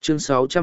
Chương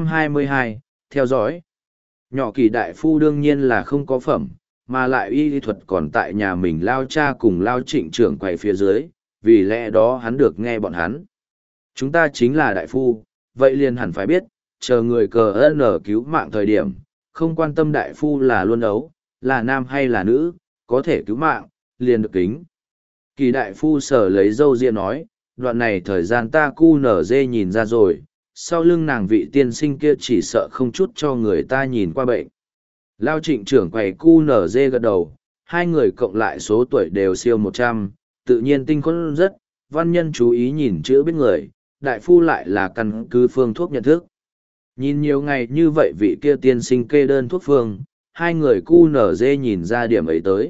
622, theo dõi. Nhỏ Kỳ đại phu đương nhiên là không có phẩm, mà lại y lý thuật còn tại nhà mình Lao cha cùng Lao Trịnh trưởng quầy phía dưới, vì lẽ đó hắn được nghe bọn hắn. Chúng ta chính là đại phu, vậy liền hẳn phải biết, chờ người cờ ơn ở cứu mạng thời điểm, không quan tâm đại phu là luôn ấu, là nam hay là nữ, có thể cứu mạng, liền được kính. Kỳ đại phu sở lấy dâu ria nói, đoạn này thời gian ta cu nở dê nhìn ra rồi, sau lưng nàng vị tiên sinh kia chỉ sợ không chút cho người ta nhìn qua bệnh. Lao Trịnh trưởng quầy cu nở dê gật đầu, hai người cộng lại số tuổi đều siêu 100, tự nhiên tinh khôn rất, văn nhân chú ý nhìn chữ biết người, đại phu lại là căn cứ phương thuốc nhận thức. Nhìn nhiều ngày như vậy vị kia tiên sinh kê đơn thuốc phương, hai người cu nở dê nhìn ra điểm ấy tới.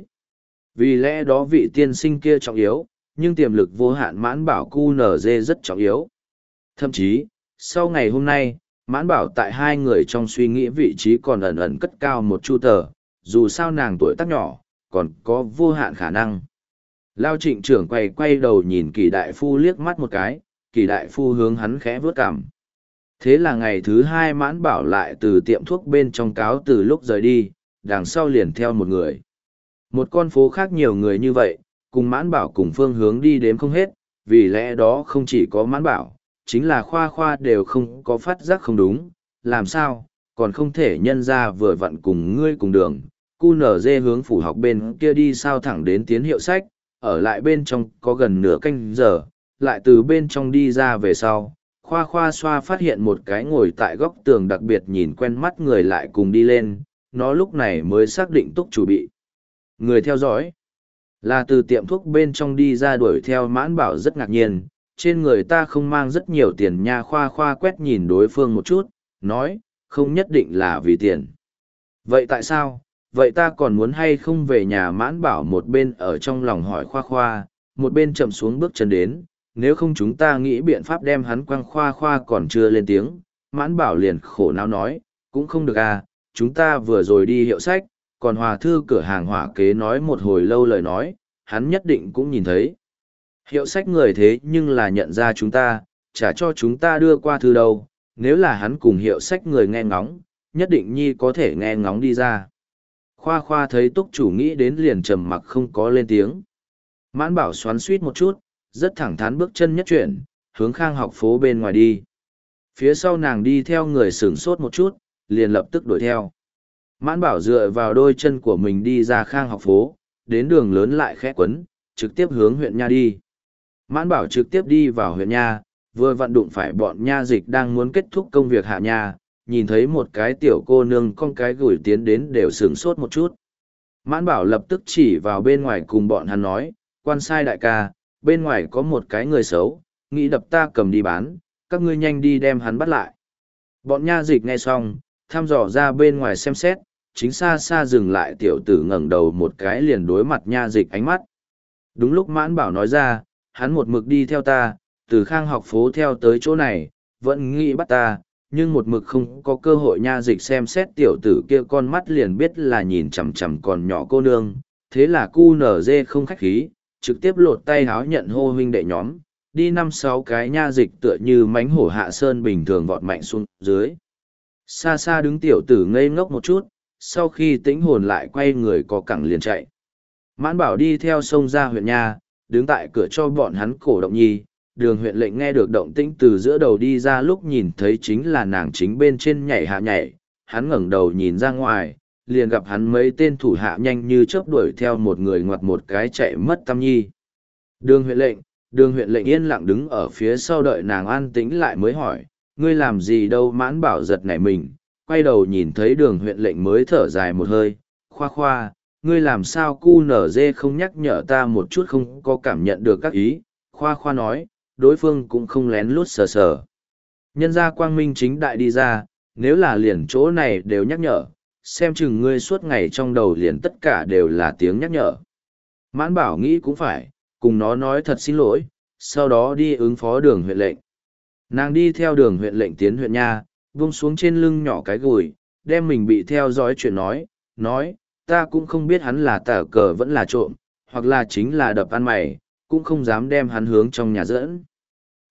Vì lẽ đó vị tiên sinh kia trọng yếu, nhưng tiềm lực vô hạn mãn bảo cu nở dê rất trọng yếu. Thậm chí, sau ngày hôm nay, mãn bảo tại hai người trong suy nghĩ vị trí còn ẩn ẩn cất cao một chu tờ, dù sao nàng tuổi tác nhỏ, còn có vô hạn khả năng. Lao Trịnh trưởng quay đầu nhìn Kỳ đại phu liếc mắt một cái, Kỳ đại phu hướng hắn khẽ vướt cằm. Thế là ngày thứ hai mãn bảo lại từ tiệm thuốc bên trong cáo từ lúc rời đi, đằng sau liền theo một người. Một con phố khác nhiều người như vậy, cùng mãn bảo cùng phương hướng đi đếm không hết, vì lẽ đó không chỉ có mãn bảo, chính là khoa khoa đều không có phát giác không đúng, làm sao, còn không thể nhân ra vừa vặn cùng ngươi cùng đường, cu nở dê hướng phủ học bên kia đi sao thẳng đến tiến hiệu sách, ở lại bên trong có gần nửa canh giờ, lại từ bên trong đi ra về sau, khoa khoa xoa phát hiện một cái ngồi tại góc tường đặc biệt nhìn quen mắt người lại cùng đi lên, nó lúc này mới xác định túc chủ bị. Người theo dõi, là từ tiệm thuốc bên trong đi ra đuổi theo mãn bảo rất ngạc nhiên, trên người ta không mang rất nhiều tiền nha khoa khoa quét nhìn đối phương một chút, nói, không nhất định là vì tiền. Vậy tại sao, vậy ta còn muốn hay không về nhà mãn bảo một bên ở trong lòng hỏi khoa khoa, một bên chậm xuống bước chân đến, nếu không chúng ta nghĩ biện pháp đem hắn quăng khoa khoa còn chưa lên tiếng, mãn bảo liền khổ não nói, cũng không được à, chúng ta vừa rồi đi hiệu sách, còn hòa thư cửa hàng hỏa kế nói một hồi lâu lời nói, hắn nhất định cũng nhìn thấy. Hiệu sách người thế nhưng là nhận ra chúng ta, chả cho chúng ta đưa qua thư đâu, nếu là hắn cùng hiệu sách người nghe ngóng, nhất định nhi có thể nghe ngóng đi ra. Khoa khoa thấy túc chủ nghĩ đến liền trầm mặc không có lên tiếng. Mãn bảo xoắn suýt một chút, rất thẳng thắn bước chân nhất chuyển, hướng Khang học phố bên ngoài đi. Phía sau nàng đi theo người sửng sốt một chút, liền lập tức đuổi theo. Mãn bảo dựa vào đôi chân của mình đi ra Khang học phố, đến đường lớn lại khẽ quấn, trực tiếp hướng huyện Nha đi. Mãn bảo trực tiếp đi vào huyện Nha, vừa vặn đụng phải bọn Nha dịch đang muốn kết thúc công việc hạ Nha, nhìn thấy một cái tiểu cô nương con cái gửi tiến đến đều sửng sốt một chút. Mãn bảo lập tức chỉ vào bên ngoài cùng bọn hắn nói, quan sai đại ca, bên ngoài có một cái người xấu, nghĩ đập ta cầm đi bán, các ngươi nhanh đi đem hắn bắt lại. Bọn Nha dịch nghe xong, thăm dò ra bên ngoài xem xét, chính xa xa dừng lại tiểu tử ngẩng đầu một cái liền đối mặt Nha dịch ánh mắt. Đúng lúc mãn bảo nói ra, hắn một mực đi theo ta, từ Khang học phố theo tới chỗ này, vẫn nghĩ bắt ta, nhưng một mực không có cơ hội. Nha dịch xem xét tiểu tử kia con mắt liền biết là nhìn chằm chằm còn nhỏ cô nương, thế là cu nở dê không khách khí, trực tiếp lột tay háo nhận hô huynh đệ nhóm, đi 5-6 cái nha dịch tựa như mánh hổ hạ sơn bình thường vọt mạnh xuống dưới. Xa xa đứng tiểu tử ngây ngốc một chút, sau khi tĩnh hồn lại quay người có cẳng liền chạy. Mãn bảo đi theo sông ra huyện Nha, đứng tại cửa cho bọn hắn cổ động nhi. Đường huyện lệnh nghe được động tĩnh từ giữa đầu đi ra lúc nhìn thấy chính là nàng chính bên trên nhảy hạ nhảy, hắn ngẩng đầu nhìn ra ngoài, liền gặp hắn mấy tên thủ hạ nhanh như chớp đuổi theo một người ngoặt một cái chạy mất tăm nhi. Đường huyện lệnh yên lặng đứng ở phía sau đợi nàng an tĩnh lại mới hỏi, ngươi làm gì đâu? Mãn bảo giật nảy mình, quay đầu nhìn thấy đường huyện lệnh mới thở dài một hơi, khoa khoa, ngươi làm sao cu nở dê không nhắc nhở ta một chút không có cảm nhận được các ý, khoa khoa nói, đối phương cũng không lén lút sờ sờ. Nhân ra quang minh chính đại đi ra, nếu là liền chỗ này đều nhắc nhở, xem chừng ngươi suốt ngày trong đầu liền tất cả đều là tiếng nhắc nhở. Mãn bảo nghĩ cũng phải, cùng nó nói thật xin lỗi, sau đó đi ứng phó đường huyện lệnh. Nàng đi theo đường huyện lệnh tiến huyện Nha, vung xuống trên lưng nhỏ cái gùi, đem mình bị theo dõi chuyện nói, ta cũng không biết hắn là tả cờ vẫn là trộm, hoặc là chính là đập ăn mày, cũng không dám đem hắn hướng trong nhà dẫn.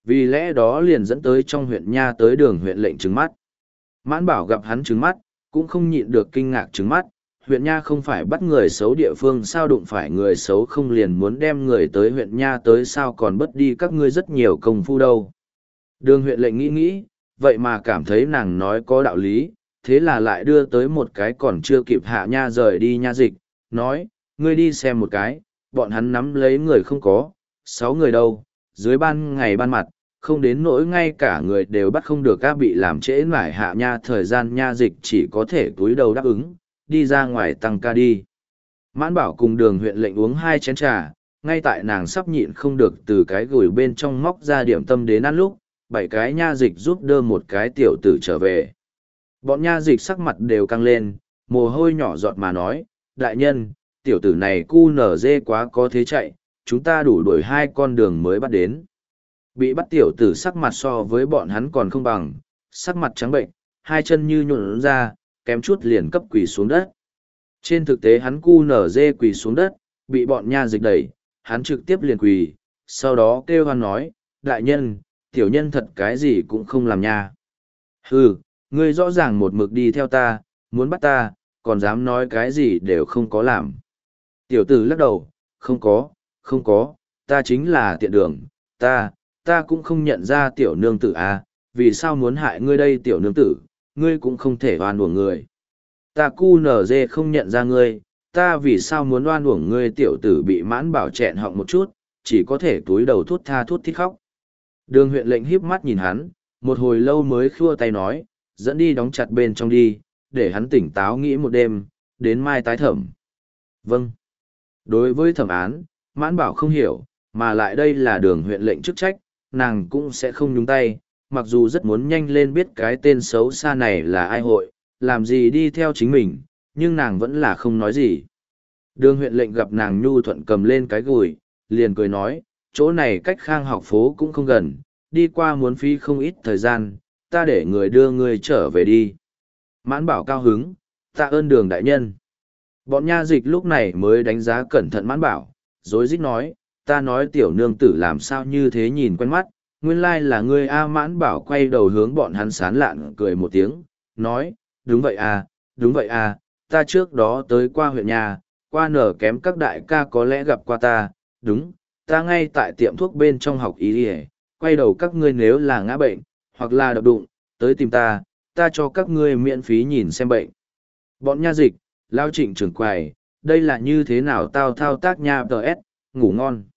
Vì lẽ đó liền dẫn tới trong huyện nha tới đường huyện lệnh trừng mắt. Mãn Bảo gặp hắn trừng mắt, cũng không nhịn được kinh ngạc trừng mắt, huyện nha không phải bắt người xấu địa phương sao đụng phải người xấu không liền muốn đem người tới huyện nha tới sao còn bất đi các ngươi rất nhiều công phu đâu. Đường huyện lệnh nghĩ, vậy mà cảm thấy nàng nói có đạo lý, thế là lại đưa tới một cái còn chưa kịp hạ nha rời đi nha dịch, nói, ngươi đi xem một cái, bọn hắn nắm lấy người không có, 6 người đâu, dưới ban ngày ban mặt, không đến nỗi ngay cả người đều bắt không được các bị làm trễ nải hạ nha thời gian nha dịch chỉ có thể túi đầu đáp ứng, đi ra ngoài tăng ca đi. Mãn Bảo cùng đường huyện lệnh uống 2 chén trà, ngay tại nàng sắp nhịn không được từ cái gửi bên trong móc ra điểm tâm đến ăn lúc, 7 cái nha dịch giúp đỡ một cái tiểu tử trở về. Bọn nha dịch sắc mặt đều căng lên, mồ hôi nhỏ giọt mà nói, đại nhân, tiểu tử này cu nở dê quá có thế chạy, chúng ta đủ đuổi 2 con đường mới bắt đến. Bị bắt tiểu tử sắc mặt so với bọn hắn còn không bằng, sắc mặt trắng bệnh, 2 chân như nhuộn ra, kém chút liền cấp quỳ xuống đất. Trên thực tế hắn cu nở dê quỳ xuống đất, bị bọn nha dịch đẩy, hắn trực tiếp liền quỳ, sau đó kêu hoan nói, đại nhân, tiểu nhân thật cái gì cũng không làm nha. Hừ, ngươi rõ ràng một mực đi theo ta, muốn bắt ta, còn dám nói cái gì đều không có làm. Tiểu tử lắc đầu, không có, ta chính là tiện đường, ta cũng không nhận ra tiểu nương tử à, vì sao muốn hại ngươi đây tiểu nương tử, ngươi cũng không thể oan uổng người. Ta cu nở dê không nhận ra ngươi, ta vì sao muốn oan uổng ngươi tiểu tử bị Mãn Bảo chẹn họng một chút, chỉ có thể túi đầu thút tha thút thít khóc. Đường huyện lệnh híp mắt nhìn hắn, một hồi lâu mới khua tay nói, dẫn đi đóng chặt bên trong đi, để hắn tỉnh táo nghĩ một đêm, đến mai tái thẩm. Vâng. Đối với thẩm án, Mãn Bảo không hiểu, mà lại đây là đường huyện lệnh chức trách, nàng cũng sẽ không nhúng tay, mặc dù rất muốn nhanh lên biết cái tên xấu xa này là ai hội, làm gì đi theo chính mình, nhưng nàng vẫn là không nói gì. Đường huyện lệnh gặp nàng nhu thuận cầm lên cái gùi, liền cười nói, chỗ này cách Khang học phố cũng không gần, đi qua muốn phí không ít thời gian, ta để người đưa ngươi trở về đi. Mãn Bảo cao hứng, tạ ơn đường đại nhân. Bọn nha dịch lúc này mới đánh giá cẩn thận Mãn Bảo, rối rít nói, ta nói tiểu nương tử làm sao như thế nhìn quen mắt, nguyên lai là ngươi A. Mãn Bảo quay đầu hướng bọn hắn sán lạn cười một tiếng, nói, đúng vậy à, ta trước đó tới qua huyện nhà, qua nở kém các đại ca có lẽ gặp qua ta, đúng, ta ngay tại tiệm thuốc bên trong học y y, quay đầu các ngươi nếu là ngã bệnh, hoặc là đập đụng, tới tìm ta cho các ngươi miễn phí nhìn xem bệnh. Bọn nha dịch, lao trịnh trưởng quầy, đây là như thế nào tao thao tác nha TS, ngủ ngon.